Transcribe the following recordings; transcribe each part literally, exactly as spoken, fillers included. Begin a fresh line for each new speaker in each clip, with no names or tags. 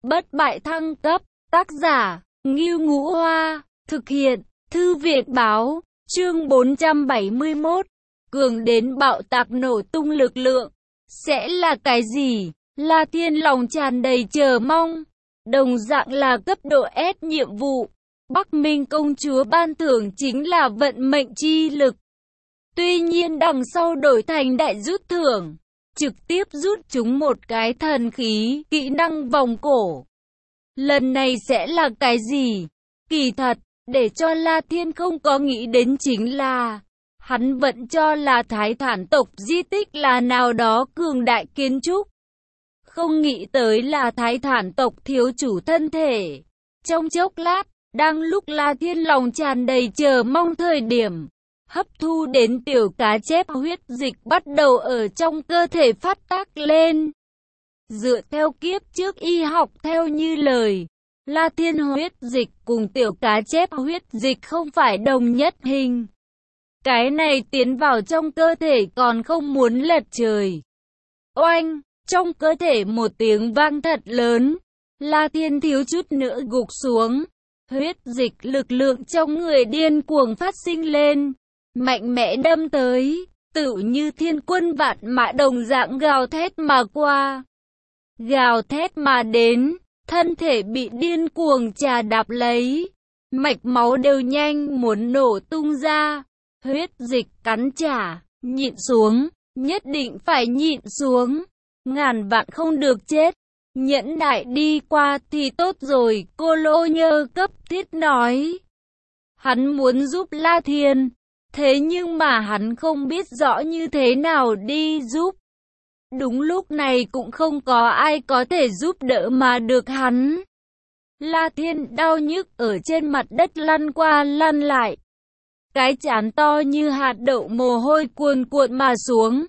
bất bại thăng cấp, tác giả, Ngưu Ngũ Hoa, thực hiện, Thư viện Báo, chương bốn trăm bảy mươi mốt, cường đến bạo tạc nổ tung lực lượng, sẽ là cái gì? La Thiên lòng tràn đầy chờ mong, đồng dạng là cấp độ S nhiệm vụ, Bắc Minh công chúa ban thưởng chính là vận mệnh chi lực. Tuy nhiên đằng sau đổi thành đại rút thưởng, trực tiếp rút chúng một cái thần khí, kỹ năng vòng cổ. Lần này sẽ là cái gì? Kỳ thật, để cho La Thiên không có nghĩ đến chính là, hắn vẫn cho là Thái Thản tộc di tích là nào đó cường đại kiến trúc. Không nghĩ tới là Thái Thản tộc thiếu chủ thân thể. Trong chốc lát, đang lúc La Thiên lòng tràn đầy chờ mong thời điểm, hấp thu đến tiểu cá chép huyết dịch bắt đầu ở trong cơ thể phát tác lên. Dựa theo kiếp trước y học theo như lời, La Thiên huyết dịch cùng tiểu cá chép huyết dịch không phải đồng nhất hình. Cái này tiến vào trong cơ thể còn không muốn lật trời. Oanh! Trong cơ thể một tiếng vang thật lớn, La Thiên thiếu chút nữa gục xuống. Huyết dịch lực lượng trong người điên cuồng phát sinh lên, mạnh mẽ đâm tới, tựu như thiên quân vạn mã đồng dạng gào thét mà qua. Gào thét mà đến, thân thể bị điên cuồng chà đạp lấy, mạch máu đều nhanh muốn nổ tung ra. Huyết dịch cắn trả, nhịn xuống, nhất định phải nhịn xuống, ngàn vạn không được chết. Nhẫn nại đi qua thì tốt rồi, cô Lô Nhơ cấp thiết nói. Hắn muốn giúp La Thiên, thế nhưng mà hắn không biết rõ như thế nào đi giúp. Đúng lúc này cũng không có ai có thể giúp đỡ mà được hắn. La Thiên đau nhức ở trên mặt đất lăn qua lăn lại. Cái trán to như hạt đậu mồ hôi cuồn cuộn mà xuống.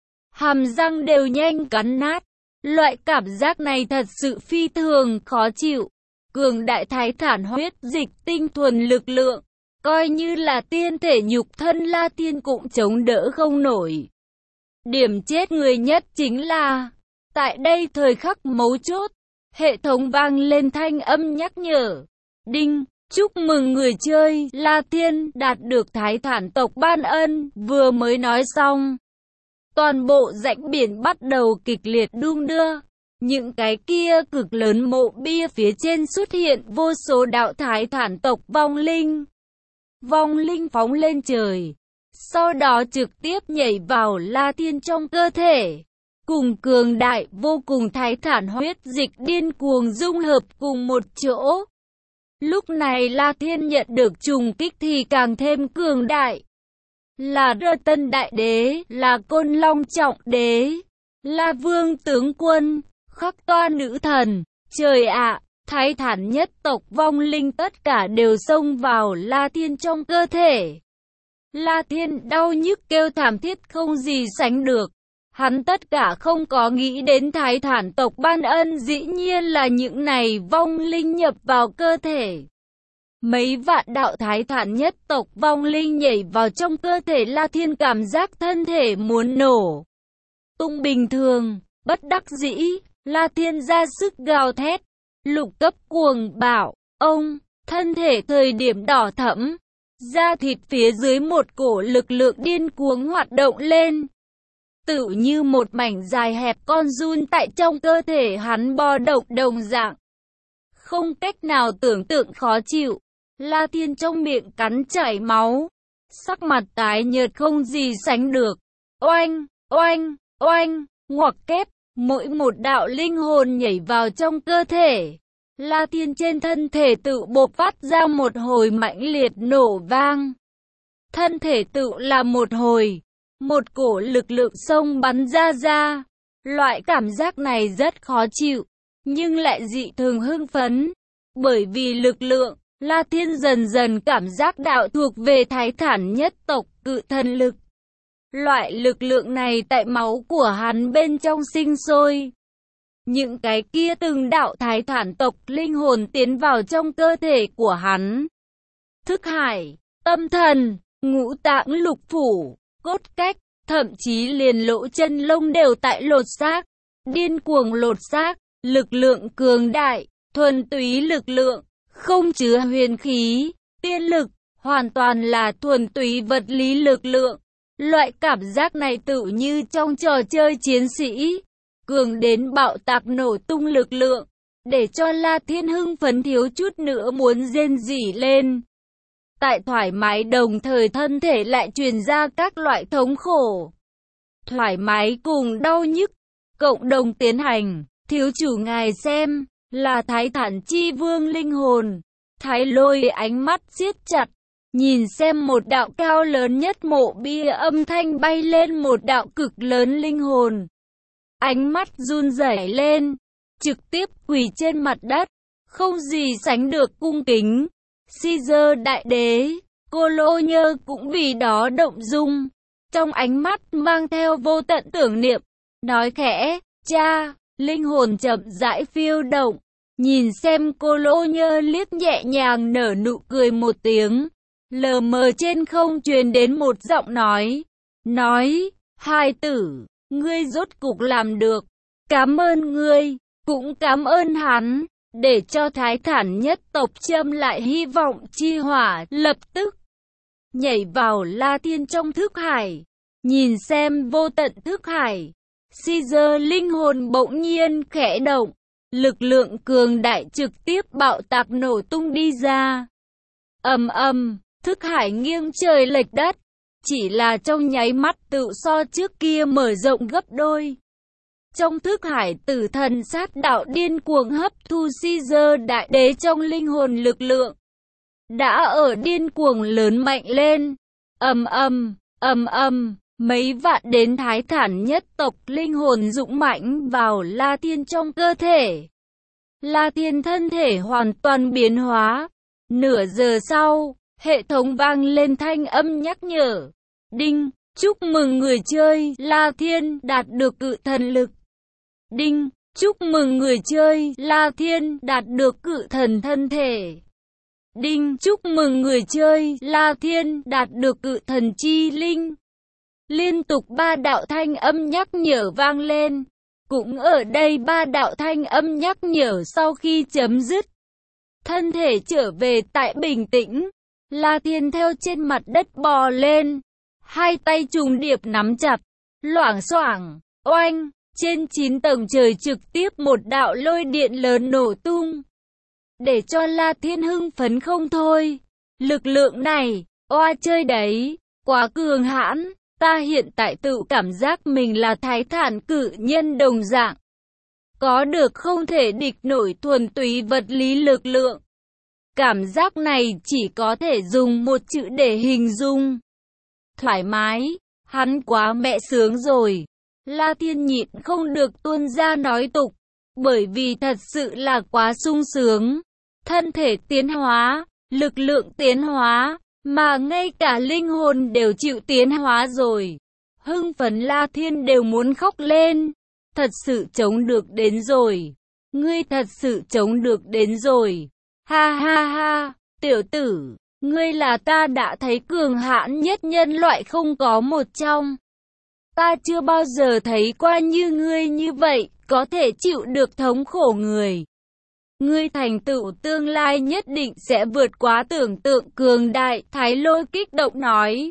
Hàm răng đều nhanh cắn nát. Loại cảm giác này thật sự phi thường khó chịu. Cường đại Thái Thản huyết dịch tinh thuần lực lượng, coi như là tiên thể nhục thân La Thiên cũng chống đỡ không nổi. Điểm chết người nhất chính là, tại đây thời khắc mấu chốt, hệ thống vang lên thanh âm nhắc nhở. Đinh, chúc mừng người chơi, La Thiên đạt được Thái Thản tộc ban ân, vừa mới nói xong. Toàn bộ rãnh biển bắt đầu kịch liệt đung đưa. Những cái kia cực lớn mộ bia phía trên xuất hiện vô số đạo Thái Thản tộc vong linh. Vong linh phóng lên trời, sau đó trực tiếp nhảy vào La Thiên trong cơ thể. Cùng cường đại vô cùng Thái Thản huyết dịch điên cuồng dung hợp cùng một chỗ. Lúc này La Thiên nhận được trùng kích thì càng thêm cường đại. Là Rơ Tân Đại Đế, là Côn Long Trọng Đế, là Vương Tướng Quân, Khắc Toa Nữ Thần. Trời ạ, Thái Thản nhất tộc vong linh tất cả đều xông vào La Thiên trong cơ thể. La Thiên đau nhức kêu thảm thiết không gì sánh được. Hắn tất cả không có nghĩ đến Thái Thản tộc ban ân dĩ nhiên là những này vong linh nhập vào cơ thể. Mấy vạn đạo Thái Thản nhất tộc vong linh nhảy vào trong cơ thể La Thiên, cảm giác thân thể muốn nổ tung. Bình thường, bất đắc dĩ, La Thiên ra sức gào thét, lục cấp cuồng bạo, ông, thân thể thời điểm đỏ thẫm, da thịt phía dưới một cổ lực lượng điên cuồng hoạt động lên. Tự như một mảnh dài hẹp con giun tại trong cơ thể hắn bo động đồng dạng. Không cách nào tưởng tượng khó chịu. La Thiên trong miệng cắn chảy máu, sắc mặt tái nhợt không gì sánh được. Oanh, oanh, oanh, ngoặc kép, mỗi một đạo linh hồn nhảy vào trong cơ thể. La Thiên trên thân thể tự bộc phát ra một hồi mãnh liệt nổ vang. Thân thể tự là một hồi, một cổ lực lượng xông bắn ra ra. Loại cảm giác này rất khó chịu, nhưng lại dị thường hưng phấn. Bởi vì lực lượng, La Thiên dần dần cảm giác đạo thuộc về Thái Thản nhất tộc cự thần lực. Loại lực lượng này tại máu của hắn bên trong sinh sôi. Những cái kia từng đạo Thái Thản tộc linh hồn tiến vào trong cơ thể của hắn. Thức hải, tâm thần, ngũ tạng lục phủ, cốt cách, thậm chí liền lỗ chân lông đều tại lột xác, điên cuồng lột xác. Lực lượng cường đại, thuần túy lực lượng, không chứa huyền khí, tiên lực, hoàn toàn là thuần túy vật lý lực lượng. Loại cảm giác này tự như trong trò chơi chiến sĩ, cường đến bạo tạc nổ tung lực lượng, để cho La Thiên hưng phấn thiếu chút nữa muốn rên rỉ lên. Tại thoải mái đồng thời thân thể lại truyền ra các loại thống khổ. Thoải mái cùng đau nhức, cộng đồng tiến hành, thiếu chủ ngài xem, là Thái Thản Chi Vương linh hồn. Thái Lôi ánh mắt siết chặt, nhìn xem một đạo cao lớn nhất mộ bia, âm thanh bay lên một đạo cực lớn linh hồn. Ánh mắt run rẩy lên, trực tiếp quỳ trên mặt đất, không gì sánh được cung kính. Caesar đại đế, Cô Lô Nhơ cũng vì đó động dung, trong ánh mắt mang theo vô tận tưởng niệm, nói khẽ, cha. Linh hồn chậm rãi phiêu động, nhìn xem Cô Lô Nhơ liếc nhẹ nhàng nở nụ cười một tiếng, lờ mờ trên không truyền đến một giọng nói, nói, hai tử, ngươi rốt cục làm được, cảm ơn ngươi, cũng cảm ơn hắn, để cho Thái Thản nhất tộc châm lại hy vọng chi hỏa, lập tức nhảy vào La Thiên trong thức hải, nhìn xem vô tận thức hải. Caesar linh hồn bỗng nhiên khẽ động, lực lượng cường đại trực tiếp bạo tạc nổ tung đi ra. Ầm ầm, thức hải nghiêng trời lệch đất, chỉ là trong nháy mắt tự so trước kia mở rộng gấp đôi. Trong thức hải tử thần sát đạo điên cuồng hấp thu Caesar đại đế trong linh hồn lực lượng, đã ở điên cuồng lớn mạnh lên. Ầm ầm, ầm ầm. Mấy vạn đến Thái Thản nhất tộc linh hồn dũng mãnh vào La Thiên trong cơ thể. La Thiên thân thể hoàn toàn biến hóa. Nửa giờ sau, hệ thống vang lên thanh âm nhắc nhở. Đinh, chúc mừng người chơi La Thiên đạt được cự thần lực. Đinh, chúc mừng người chơi La Thiên đạt được cự thần thân thể. Đinh, chúc mừng người chơi La Thiên đạt được cự thần chi linh. Liên tục ba đạo thanh âm nhắc nhở vang lên. Cũng ở đây ba đạo thanh âm nhắc nhở sau khi chấm dứt, thân thể trở về tại bình tĩnh. La Thiên theo trên mặt đất bò lên, hai tay trùng điệp nắm chặt, loảng xoảng, oanh, trên chín tầng trời trực tiếp một đạo lôi điện lớn nổ tung, để cho La Thiên hưng phấn không thôi. Lực lượng này, oa chơi đấy, quá cường hãn. Ta hiện tại tự cảm giác mình là Thái Thản cự nhân đồng dạng, có được không thể địch nổi thuần túy vật lý lực lượng. Cảm giác này chỉ có thể dùng một chữ để hình dung. Thoải mái, hắn quá mẹ sướng rồi. La Thiên nhịn không được tuôn ra nói tục, bởi vì thật sự là quá sung sướng. Thân thể tiến hóa, lực lượng tiến hóa, mà ngay cả linh hồn đều chịu tiến hóa rồi. Hưng phấn La Thiên đều muốn khóc lên. Thật sự chống được đến rồi. Ngươi thật sự chống được đến rồi. Ha ha ha, tiểu tử, ngươi là ta đã thấy cường hãn nhất nhân loại không có một trong. Ta chưa bao giờ thấy qua như ngươi như vậy, có thể chịu được thống khổ người. Ngươi thành tựu tương lai nhất định sẽ vượt quá tưởng tượng cường đại, Thái Lôi kích động nói.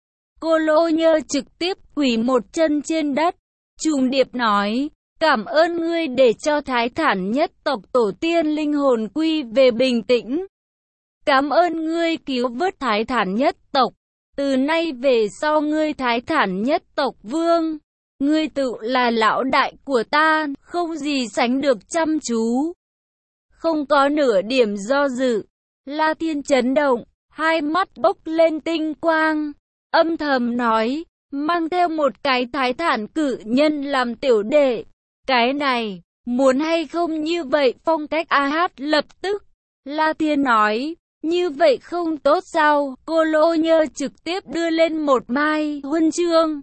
Cô Lô Nhơ trực tiếp quỳ một chân trên đất, trùng điệp nói, cảm ơn ngươi để cho Thái Thản nhất tộc tổ tiên linh hồn quy về bình tĩnh. Cảm ơn ngươi cứu vớt Thái Thản nhất tộc, từ nay về sau ngươi Thái Thản nhất tộc vương, ngươi tự là lão đại của ta, không gì sánh được chăm chú. Không có nửa điểm do dự, La Thiên chấn động, hai mắt bốc lên tinh quang, âm thầm nói, mang theo một cái Thái Thản cử nhân làm tiểu đệ. Cái này, muốn hay không như vậy phong cách a hát lập tức. La Thiên nói, như vậy không tốt sao? Cô Lô Nhơ trực tiếp đưa lên một mai huân chương.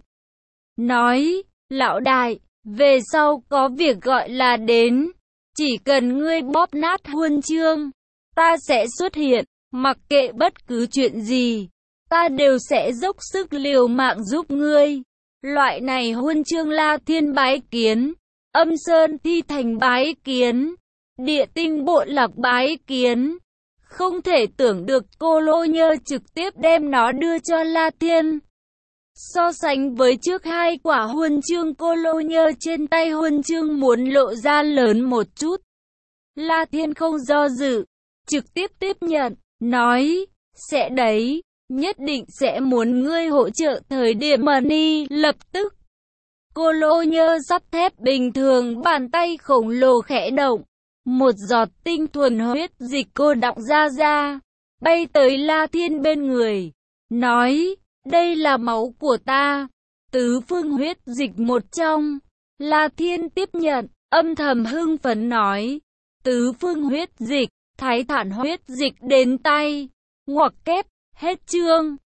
Nói, lão đại, về sau có việc gọi là đến. Chỉ cần ngươi bóp nát huân chương, ta sẽ xuất hiện, mặc kệ bất cứ chuyện gì, ta đều sẽ dốc sức liều mạng giúp ngươi. Loại này huân chương La Thiên bái kiến. Âm Sơn Thi Thành bái kiến, Địa Tinh Bộ Lạc bái kiến. Không thể tưởng được Cô Lô Nhơ trực tiếp đem nó đưa cho La Thiên. So sánh với trước hai quả huân chương, Cô Lô Nhơ trên tay huân chương muốn lộ ra lớn một chút. La Thiên không do dự, trực tiếp tiếp nhận, nói, sẽ đấy, nhất định sẽ muốn ngươi hỗ trợ thời điểm money, lập tức. Cô Lô Nhơ sắt thép bình thường, bàn tay khổng lồ khẽ động. Một giọt tinh thuần huyết dịch cô đọng ra ra, bay tới La Thiên bên người, nói, đây là máu của ta, tứ phương huyết dịch một trong. La Thiên tiếp nhận, âm thầm hưng phấn nói, tứ phương huyết dịch, thái thản huyết dịch đến tay, ngoặc kép, hết chương.